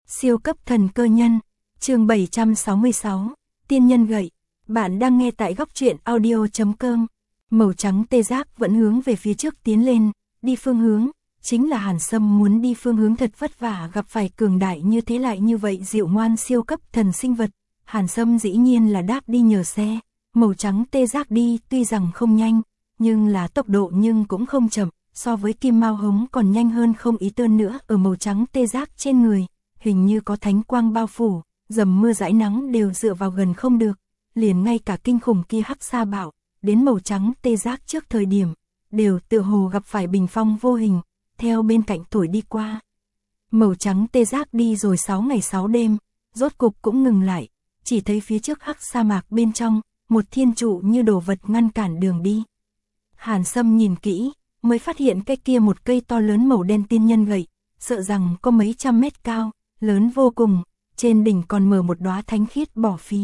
Siêu cấp thần cơ nhân, chương 766, tiên nhân gậy. Bạn đang nghe tại góc truyện audio.com. Màu trắng tê giác vẫn hướng về phía trước tiến lên, đi phương hướng, chính là Hàn Sâm muốn đi phương hướng thật vất vả gặp phải cường đại như thế lại như vậy dịu ngoan siêu cấp thần sinh vật. Hàn Sâm dĩ nhiên là đáp đi nhờ xe, màu trắng tê giác đi tuy rằng không nhanh, nhưng là tốc độ nhưng cũng không chậm, so với kim mao hống còn nhanh hơn không ý tơn nữa. Ở màu trắng tê giác trên người, hình như có thánh quang bao phủ, dầm mưa dãi nắng đều dựa vào gần không được, liền ngay cả kinh khủng kia hắc sa bạo, đến màu trắng tê giác trước thời điểm, đều tựa hồ gặp phải bình phong vô hình, theo bên cạnh thổi đi qua. Màu trắng tê giác đi rồi 6 ngày 6 đêm, rốt cục cũng ngừng lại, chỉ thấy phía trước hắc sa mạc bên trong, một thiên trụ như đồ vật ngăn cản đường đi. Hàn Sâm nhìn kỹ, mới phát hiện cái kia một cây to lớn màu đen tiên nhân gậy, sợ rằng có mấy trăm mét cao, lớn vô cùng, trên đỉnh còn mở một đóa thánh khiết bỏ phí.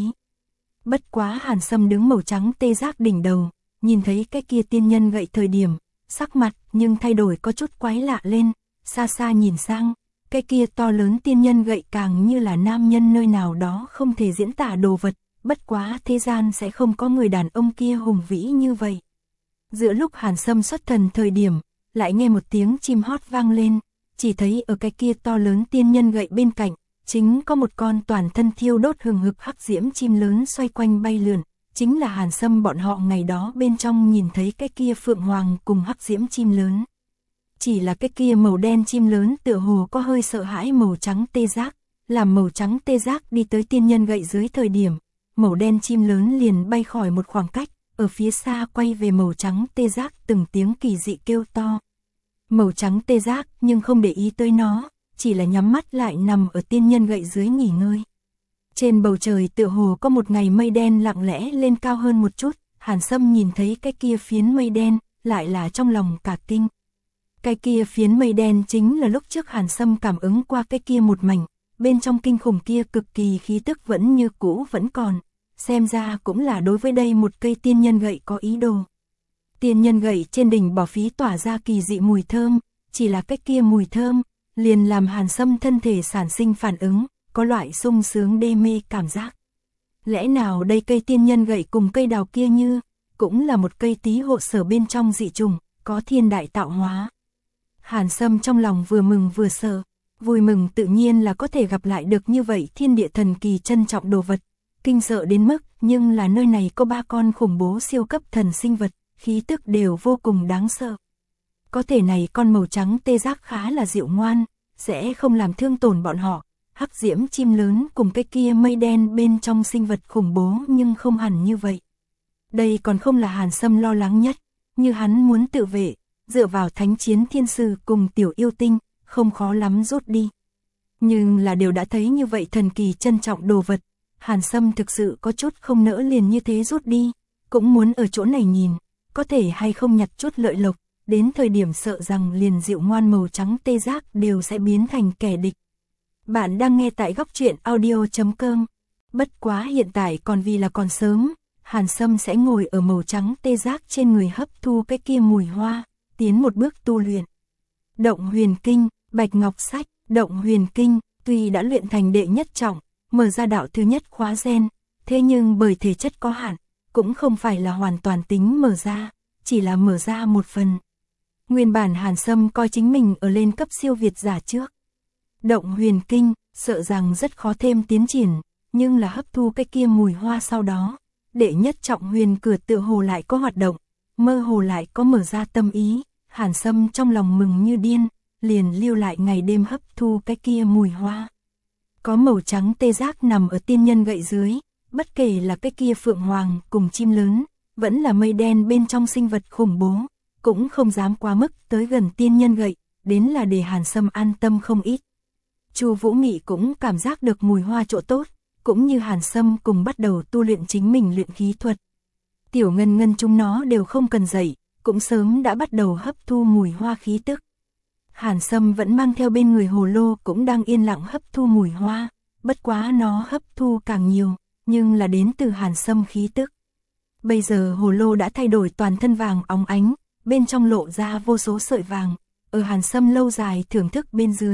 Bất quá Hàn Sâm đứng màu trắng tê giác đỉnh đầu, nhìn thấy cái kia tiên nhân gậy thời điểm, sắc mặt nhưng thay đổi có chút quái lạ lên, xa xa nhìn sang, cái kia to lớn tiên nhân gậy càng như là nam nhân nơi nào đó không thể diễn tả đồ vật, bất quá thế gian sẽ không có người đàn ông kia hùng vĩ như vậy. Giữa lúc Hàn Sâm xuất thần thời điểm, lại nghe một tiếng chim hót vang lên, chỉ thấy ở cái kia to lớn tiên nhân gậy bên cạnh, chính có một con toàn thân thiêu đốt hừng hực hắc diễm chim lớn xoay quanh bay lượn, chính là Hàn Sâm bọn họ ngày đó bên trong nhìn thấy cái kia phượng hoàng cùng hắc diễm chim lớn. Chỉ là cái kia màu đen chim lớn tựa hồ có hơi sợ hãi màu trắng tê giác, làm màu trắng tê giác đi tới tiên nhân gậy dưới thời điểm, màu đen chim lớn liền bay khỏi một khoảng cách, ở phía xa quay về màu trắng tê giác từng tiếng kỳ dị kêu to. Màu trắng tê giác nhưng không để ý tới nó, chỉ là nhắm mắt lại nằm ở tiên nhân gậy dưới nghỉ ngơi. Trên bầu trời tựa hồ có một ngày mây đen lặng lẽ lên cao hơn một chút, Hàn Sâm nhìn thấy cái kia phiến mây đen, lại là trong lòng cả kinh. Cái kia phiến mây đen chính là lúc trước Hàn Sâm cảm ứng qua cái kia một mảnh, bên trong kinh khủng kia cực kỳ khí tức vẫn như cũ vẫn còn, xem ra cũng là đối với đây một cây tiên nhân gậy có ý đồ. Tiên nhân gậy trên đỉnh bỏ phí tỏa ra kỳ dị mùi thơm, chỉ là cái kia mùi thơm, liền làm Hàn Sâm thân thể sản sinh phản ứng, có loại sung sướng đê mê cảm giác. Lẽ nào đây cây tiên nhân gậy cùng cây đào kia như, cũng là một cây tí hộ sở bên trong dị trùng, có thiên đại tạo hóa. Hàn Sâm trong lòng vừa mừng vừa sợ, vui mừng tự nhiên là có thể gặp lại được như vậy thiên địa thần kỳ trân trọng đồ vật, kinh sợ đến mức nhưng là nơi này có 3 con khủng bố siêu cấp thần sinh vật, khí tức đều vô cùng đáng sợ. Có thể này con màu trắng tê giác khá là dịu ngoan, sẽ không làm thương tổn bọn họ. Hắc diễm chim lớn cùng cái kia mây đen bên trong sinh vật khủng bố nhưng không hẳn như vậy. Đây còn không là Hàn Sâm lo lắng nhất, như hắn muốn tự vệ, dựa vào thánh chiến thiên sư cùng tiểu yêu tinh, không khó lắm rút đi. Nhưng là đều đã thấy như vậy thần kỳ trân trọng đồ vật, Hàn Sâm thực sự có chút không nỡ liền như thế rút đi, cũng muốn ở chỗ này nhìn, có thể hay không nhặt chút lợi lộc, đến thời điểm sợ rằng liền dịu ngoan màu trắng tê giác đều sẽ biến thành kẻ địch. Bạn đang nghe tại góc truyện audio.com. Bất quá hiện tại còn vì là còn sớm, Hàn Sâm sẽ ngồi ở màu trắng tê giác trên người hấp thu cái kia mùi hoa, tiến một bước tu luyện. Động huyền kinh, bạch ngọc sách, động huyền kinh, tuy đã luyện thành đệ nhất trọng, mở ra đạo thứ nhất khóa gen, thế nhưng bởi thể chất có hạn, cũng không phải là hoàn toàn tính mở ra, chỉ là mở ra một phần. Nguyên bản Hàn Sâm coi chính mình ở lên cấp siêu việt giả trước. Động huyền kinh, sợ rằng rất khó thêm tiến triển, nhưng là hấp thu cái kia mùi hoa sau đó, đệ nhất trọng huyền cửa tựa hồ lại có hoạt động, mơ hồ lại có mở ra tâm ý, Hàn Sâm trong lòng mừng như điên, liền lưu lại ngày đêm hấp thu cái kia mùi hoa. Có màu trắng tê giác nằm ở tiên nhân gậy dưới, bất kể là cái kia phượng hoàng cùng chim lớn, vẫn là mây đen bên trong sinh vật khủng bố, cũng không dám quá mức tới gần tiên nhân gậy, đến là để Hàn Sâm an tâm không ít. Chu Vũ Nghị cũng cảm giác được mùi hoa chỗ tốt, cũng như Hàn Sâm cùng bắt đầu tu luyện chính mình luyện khí thuật. Tiểu Ngân Ngân chúng nó đều không cần dạy, cũng sớm đã bắt đầu hấp thu mùi hoa khí tức. Hàn Sâm vẫn mang theo bên người hồ lô cũng đang yên lặng hấp thu mùi hoa, bất quá nó hấp thu càng nhiều, nhưng là đến từ Hàn Sâm khí tức. Bây giờ hồ lô đã thay đổi toàn thân vàng óng ánh, bên trong lộ ra vô số sợi vàng, ở Hàn Sâm lâu dài thưởng thức bên dưới,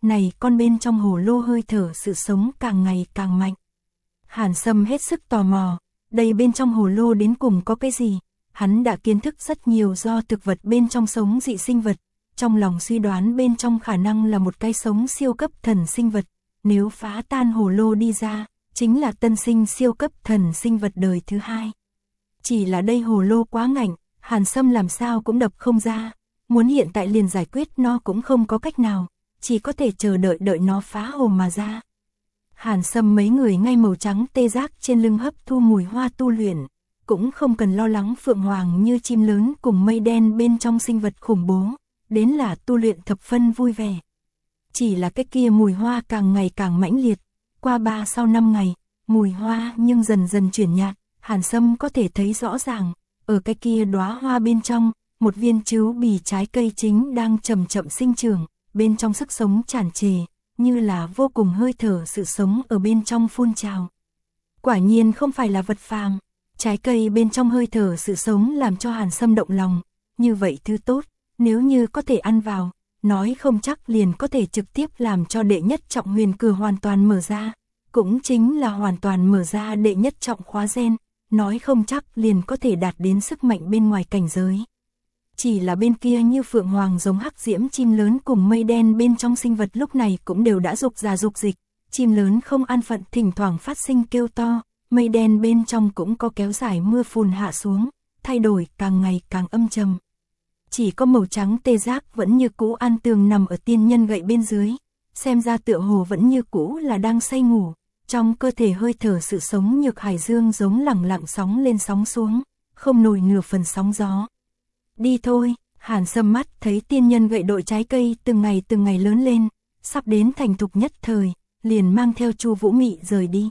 này con bên trong hồ lô hơi thở sự sống càng ngày càng mạnh. Hàn Sâm hết sức tò mò, đây bên trong hồ lô đến cùng có cái gì? Hắn đã kiến thức rất nhiều do thực vật bên trong sống dị sinh vật, trong lòng suy đoán bên trong khả năng là một cái sống siêu cấp thần sinh vật, nếu phá tan hồ lô đi ra, chính là tân sinh siêu cấp thần sinh vật đời thứ hai. Chỉ là đây hồ lô quá ngạnh, Hàn Sâm làm sao cũng đập không ra, muốn hiện tại liền giải quyết nó cũng không có cách nào, chỉ có thể chờ đợi nó phá hồ mà ra. Hàn Sâm mấy người ngay màu trắng tê giác trên lưng hấp thu mùi hoa tu luyện, cũng không cần lo lắng phượng hoàng như chim lớn cùng mây đen bên trong sinh vật khủng bố, đến là tu luyện thập phân vui vẻ. Chỉ là cái kia mùi hoa càng ngày càng mãnh liệt, qua 3 sau 5 ngày, mùi hoa nhưng dần dần chuyển nhạt, Hàn Sâm có thể thấy rõ ràng, ở cái kia đóa hoa bên trong, một viên trứu bì trái cây chính đang chậm chậm sinh trưởng, bên trong sức sống tràn trề, như là vô cùng hơi thở sự sống ở bên trong phun trào. Quả nhiên không phải là vật phàm, trái cây bên trong hơi thở sự sống làm cho Hàn Sâm động lòng, như vậy thứ tốt, nếu như có thể ăn vào, nói không chắc liền có thể trực tiếp làm cho đệ nhất trọng huyền cửa hoàn toàn mở ra, cũng chính là hoàn toàn mở ra đệ nhất trọng khóa gen, nói không chắc liền có thể đạt đến sức mạnh bên ngoài cảnh giới. Chỉ là bên kia như phượng hoàng giống hắc diễm chim lớn cùng mây đen bên trong sinh vật lúc này cũng đều đã dục ra dục dịch, chim lớn không an phận thỉnh thoảng phát sinh kêu to, mây đen bên trong cũng có kéo dài mưa phùn hạ xuống, thay đổi càng ngày càng âm trầm. Chỉ có màu trắng tê giác vẫn như cũ an tường nằm ở tiên nhân gậy bên dưới, xem ra tựa hồ vẫn như cũ là đang say ngủ, trong cơ thể hơi thở sự sống nhược hải dương giống lẳng lặng sóng lên sóng xuống, không nổi nửa phần sóng gió. Đi thôi, Hàn Sâm mắt thấy tiên nhân gậy đội trái cây từng ngày lớn lên, sắp đến thành thục nhất thời, liền mang theo Chu Vũ Mị rời đi.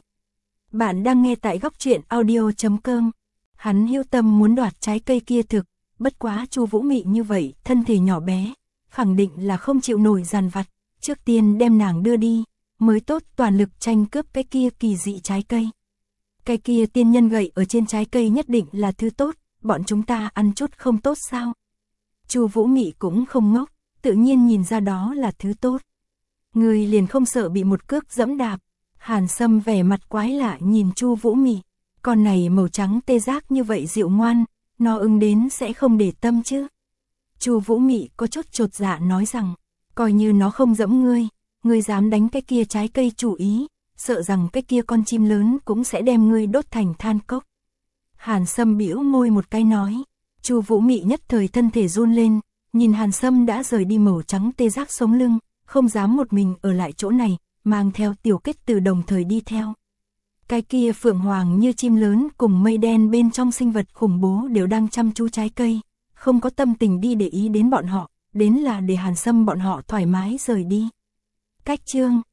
Bạn đang nghe tại góc truyện audio.com. Hắn hữu tâm muốn đoạt trái cây kia thực, bất quá Chu Vũ Mị như vậy, thân thể nhỏ bé, khẳng định là không chịu nổi dằn vặt, trước tiên đem nàng đưa đi, mới tốt toàn lực tranh cướp cái kia kỳ dị trái cây. Cái kia tiên nhân gậy ở trên trái cây nhất định là thứ tốt, bọn chúng ta ăn chút không tốt sao? Chu Vũ Mị cũng không ngốc, tự nhiên nhìn ra đó là thứ tốt. Người liền không sợ bị một cước dẫm đạp. Hàn Sâm vẻ mặt quái lạ nhìn Chu Vũ Mị, con này màu trắng tê giác như vậy dịu ngoan, nó ứng đến sẽ không để tâm chứ? Chu Vũ Mị có chút chột dạ nói rằng, coi như nó không dẫm ngươi dám đánh cái kia trái cây chủ ý, sợ rằng cái kia con chim lớn cũng sẽ đem ngươi đốt thành than cốc. Hàn Sâm bĩu môi một cái nói, Chu Vũ Mị nhất thời thân thể run lên, nhìn Hàn Sâm đã rời đi màu trắng tê giác sống lưng, không dám một mình ở lại chỗ này, mang theo Tiểu Kết Từ đồng thời đi theo. Cái kia phượng hoàng như chim lớn cùng mây đen bên trong sinh vật khủng bố đều đang chăm chú trái cây, không có tâm tình đi để ý đến bọn họ, đến là để Hàn Sâm bọn họ thoải mái rời đi. Cách chương